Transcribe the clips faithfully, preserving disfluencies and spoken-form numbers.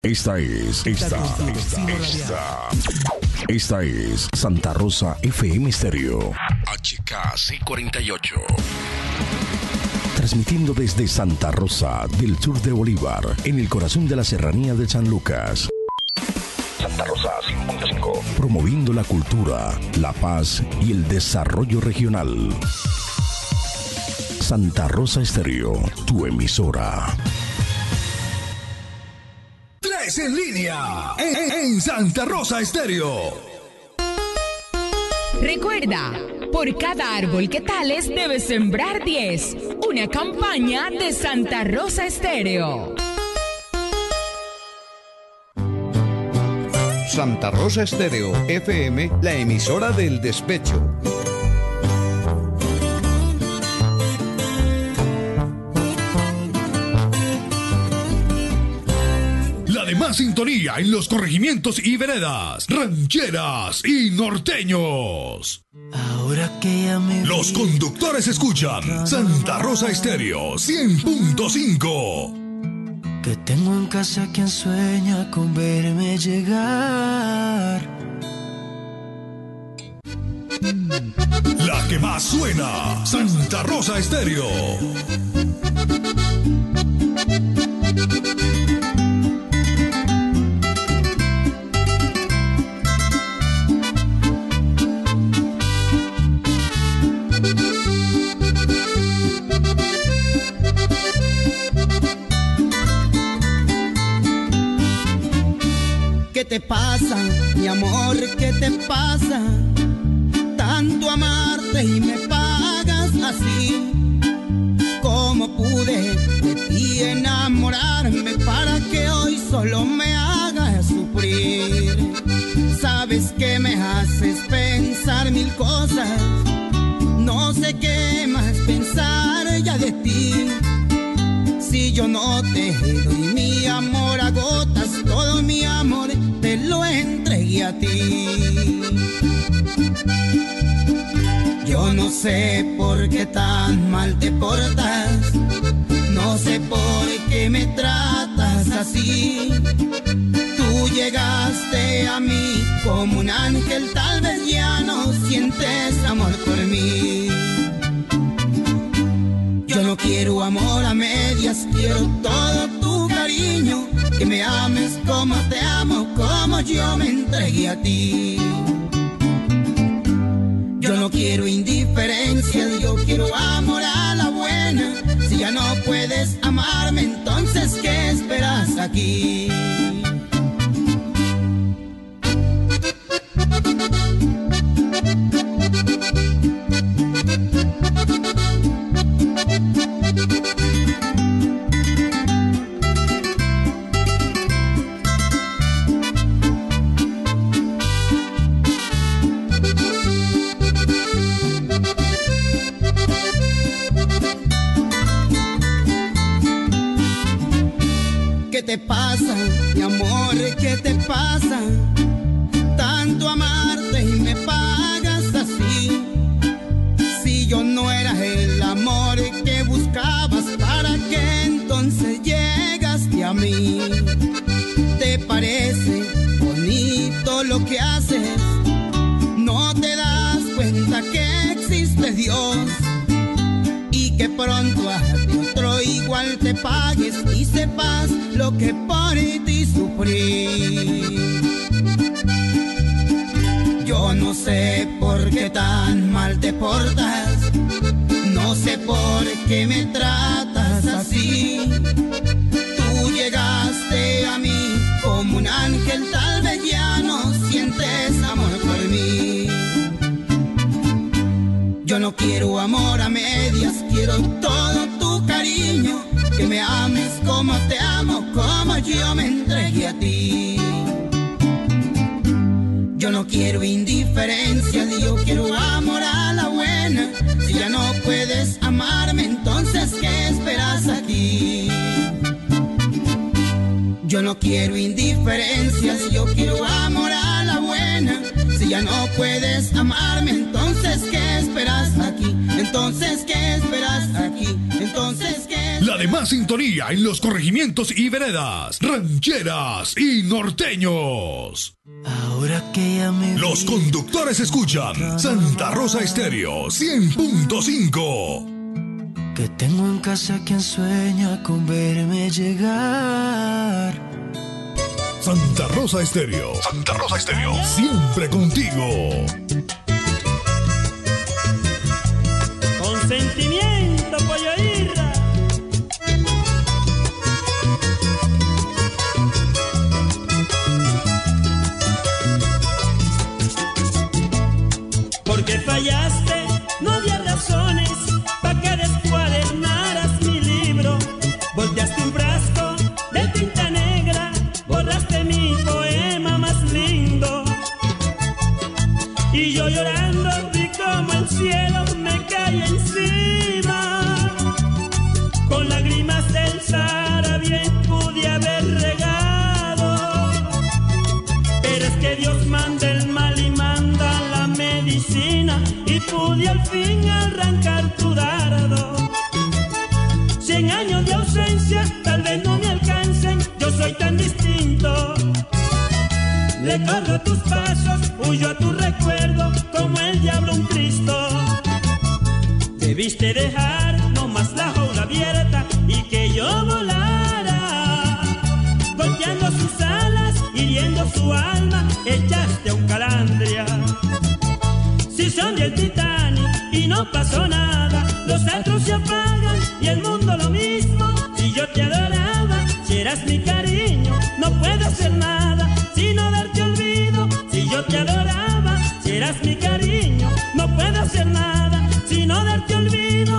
Esta es, esta, esta, esta, esta es Santa Rosa F M Stereo. H K C cuarenta y ocho. Transmitiendo desde Santa Rosa, del sur de Bolívar, en el corazón de la serranía de San Lucas. Santa Rosa cien punto cinco. Promoviendo la cultura, la paz y el desarrollo regional. Santa Rosa Stereo, tu emisora. Tres en línea, en, en Santa Rosa Stereo. Recuerda, por cada árbol que tales debes sembrar diez. Una campaña de Santa Rosa Stereo. Santa Rosa Stereo F M, la emisora del despecho. De más sintonía en los corregimientos y veredas, rancheras y norteños. Ahora que ya me los conductores escuchan Santa Rosa Stereo cien punto cinco. Que tengo en casa quien sueña con verme llegar. La que más suena, Santa Rosa Stereo. ¿Qué te pasa, mi amor? ¿Qué te pasa? Tanto amarte y me pagas así. ¿Cómo pude de ti enamorarme para que hoy solo me hagas sufrir? Sabes que me haces pensar mil cosas. No sé qué más pensar ya de ti. Si yo no te doy mi amor a gotas, todo mi amor te lo entregué a ti. Yo no sé por qué tan mal te portas, no sé por qué me tratas así. Tú llegaste a mí como un ángel, tal vez ya no sientes amor por mí. Yo no quiero amor a medias, quiero todo tu cariño. Que me ames como te amo, como yo me entregué a ti. Yo no quiero indiferencia, yo quiero amor a la buena. Si ya no puedes amarme, entonces ¿qué esperas aquí? ¿Qué te pasa, mi amor? ¿Qué te pasa? Tanto amarte y me pagas así. Si yo no era el amor que buscabas, ¿para qué entonces llegaste a mí? ¿Te parece bonito lo que haces? ¿No te das cuenta que existe Dios? Y que pronto a otro igual te pagues y sepas lo que por ti sufrí. Yo no sé por qué tan mal te portas, no sé por qué me tratas así. Tú llegaste a mí como un ángel, tal vez ya no sientes amor por mí. Yo no quiero amor a medias, quiero todo tu cariño. Que me ames como te amo, como yo me entregué a ti. Yo no quiero indiferencia, yo quiero amor a la buena. Si ya no puedes amarme, entonces ¿qué esperas aquí? Yo no quiero indiferencia, yo quiero amor a la buena. pena. Si ya no puedes amarme, entonces ¿qué esperas aquí? Entonces ¿qué esperas aquí? Entonces ¿qué? La de más sintonía en los corregimientos y veredas, rancheras y norteños. Ahora que ya me Los conductores escuchan Santa Rosa Estéreo cien punto cinco. Que tengo en casa quien sueña con verme llegar. Santa Rosa Estéreo. Santa Rosa Estéreo. Siempre contigo. Con sentimiento, pollo irra. Porque fallaste, no había razones para que descuadernaras mi libro. Volteaste un frasco de tinta negra, borraste mi poema más lindo. Y yo llorando vi como el cielo me cae encima. Con lágrimas del Sahara bien pude haber regado. Pero es que Dios manda el mal y manda la medicina, y pude al fin arrancar tu dardo. Cien años de ausencia tal vez no me alcancen, yo soy tan distinto. Le corro a tus pasos, huyo a tu recuerdo, como el diablo un Cristo. Debiste dejar nomás la jaula abierta y que yo volara. Golpeando sus alas, hiriendo su alma, echaste a un calandria. Si son del Titanic y no pasó nada, los astros se apagan y el mundo lo mismo. Si yo te adoraba, si eras mi cariño, no puedo hacer nada sino darte olvido. Si yo te adoraba, si eras mi cariño, no puedo hacer nada sino darte olvido.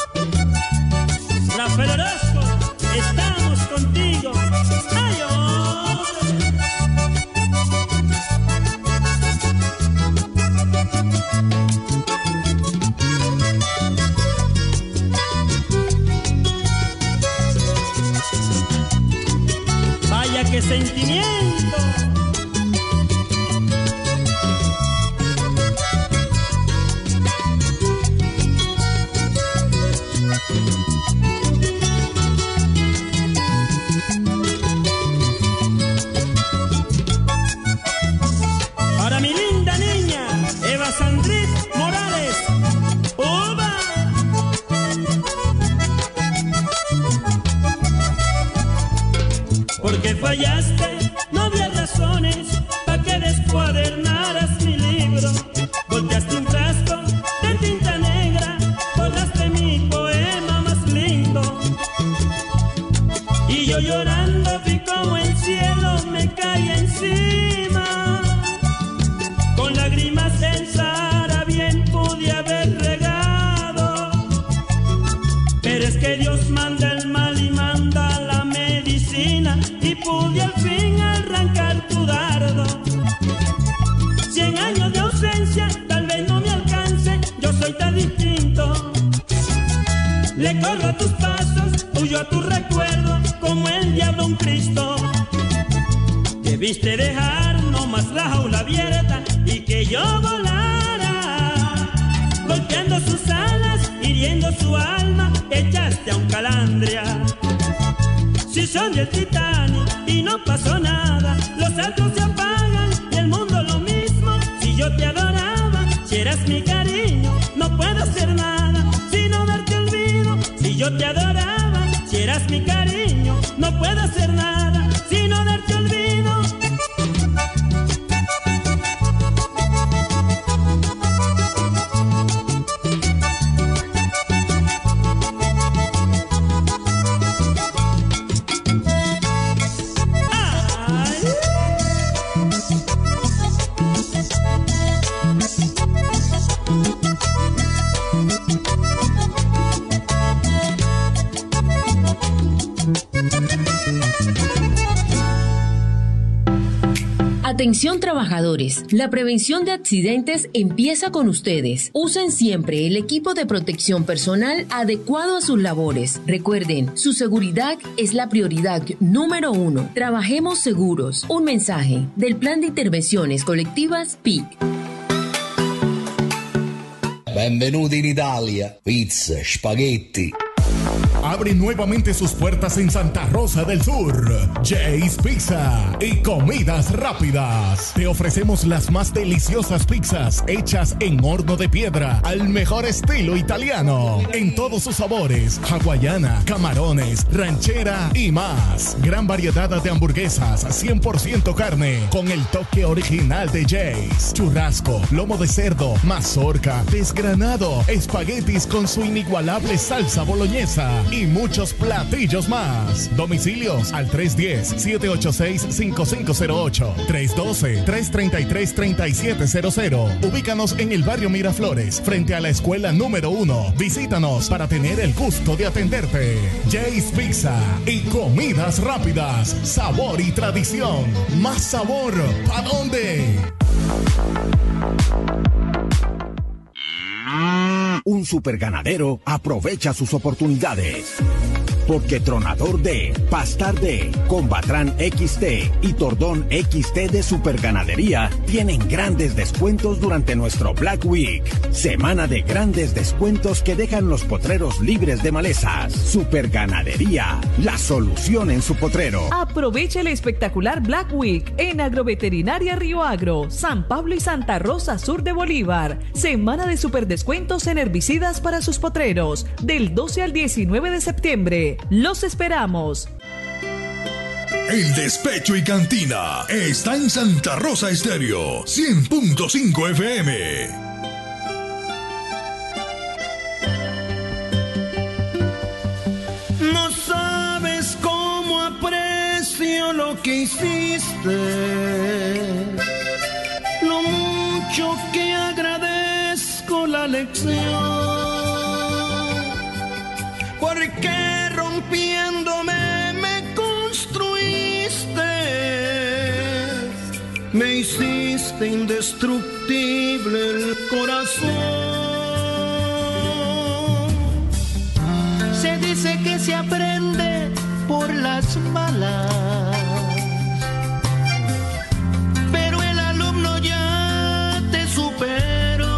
Rafael Orozco, estamos contigo. ¡Ay, hombre! Vaya que sentimiento. Para mi linda niña, Eva Sandrit Morales. ¡Uva! Porque fallaste, no había razones para que descuadernaras mi libro. Volteaste un frasco de tinta negra, borraste mi poema más lindo. Y yo llorando vi como el cielo me cae encima. Con lágrimas del Sahara bien pude haber regado. Pero es que Dios manda el mal y manda la medicina, y pude al fin arrancar tu dardo. Cien años de ausencia tal vez no me alcance, yo soy tan distinto. Le corro a tus pasos, huyo a tu recuerdo, como el diablo un Cristo. Debiste dejar nomás la jaula abierta y que yo volara. Golpeando sus alas, hiriendo su alma, echaste a un calandria. Si son del Titanic y no pasó nada, los astros se apagan y el mundo lo mismo. Si yo te adoraba, si eras mi cariño, no puedo hacer nada sino darte olvido. Si yo te adoraba, si eras mi cariño, no puedo hacer nada sino darte olvido. Atención trabajadores, la prevención de accidentes empieza con ustedes. Usen siempre el equipo de protección personal adecuado a sus labores. Recuerden, su seguridad es la prioridad número uno. Trabajemos seguros. Un mensaje del Plan de Intervenciones Colectivas P I C. Benvenuti in Italia, pizza, spaghetti. Abre nuevamente sus puertas en Santa Rosa del Sur. Jay's Pizza y Comidas Rápidas. Te ofrecemos las más deliciosas pizzas hechas en horno de piedra al mejor estilo italiano. En todos sus sabores, hawaiana, camarones, ranchera y más. Gran variedad de hamburguesas, cien por ciento carne, con el toque original de Jay's. Churrasco, lomo de cerdo, mazorca, desgranado, espaguetis con su inigualable salsa boloñesa y muchos platillos más. Domicilios al tres uno cero, siete ocho seis, cinco cinco cero ocho, tres uno dos, tres tres tres, tres siete cero cero. Ubícanos en el barrio Miraflores, frente a la escuela número uno. Visítanos para tener el gusto de atenderte. Jay's Pizza y Comidas Rápidas. Sabor y tradición. Más sabor. ¿Pa' dónde? Un superganadero aprovecha sus oportunidades. Porque Tronador D, Pastar D, Combatran X T y Tordón X T de Superganadería tienen grandes descuentos durante nuestro Black Week. Semana de grandes descuentos que dejan los potreros libres de malezas. Superganadería, la solución en su potrero. Aprovecha el espectacular Black Week en Agroveterinaria Río Agro, San Pablo y Santa Rosa Sur de Bolívar. Semana de superdescuentos en herbicidas para sus potreros, del doce al diecinueve de septiembre. ¡Los esperamos! El Despecho y Cantina está en Santa Rosa Estéreo, cien punto cinco F M. No sabes cómo aprecio lo que hiciste, lo mucho que agradezco la lección, porque rompiéndome me construiste, me hiciste indestructible el corazón. Se dice que se aprende por las malas, pero el alumno ya te superó.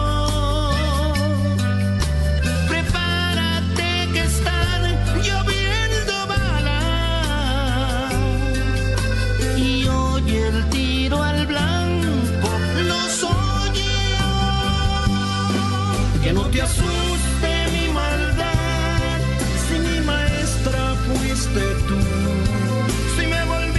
No te asuste mi maldad, si mi maestra fuiste tú, si me volviste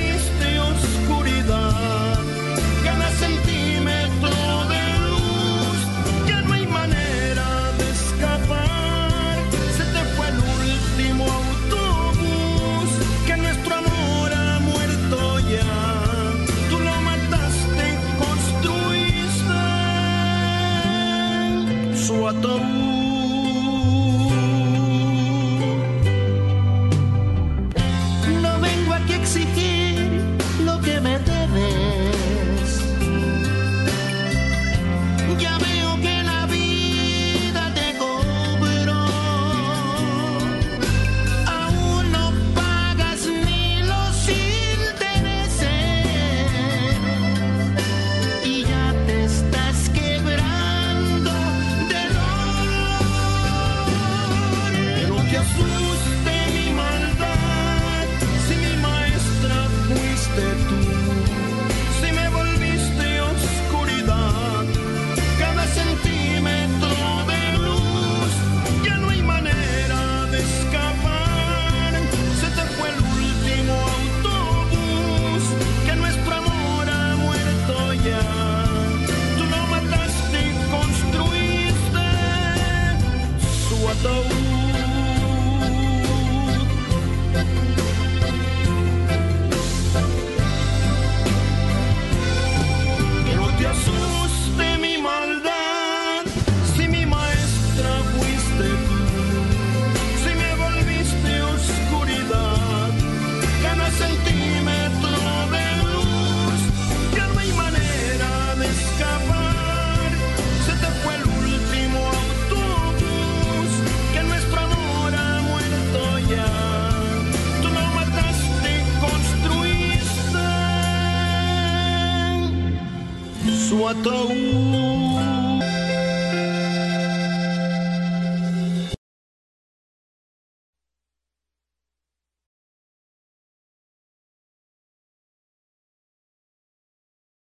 su ataúd.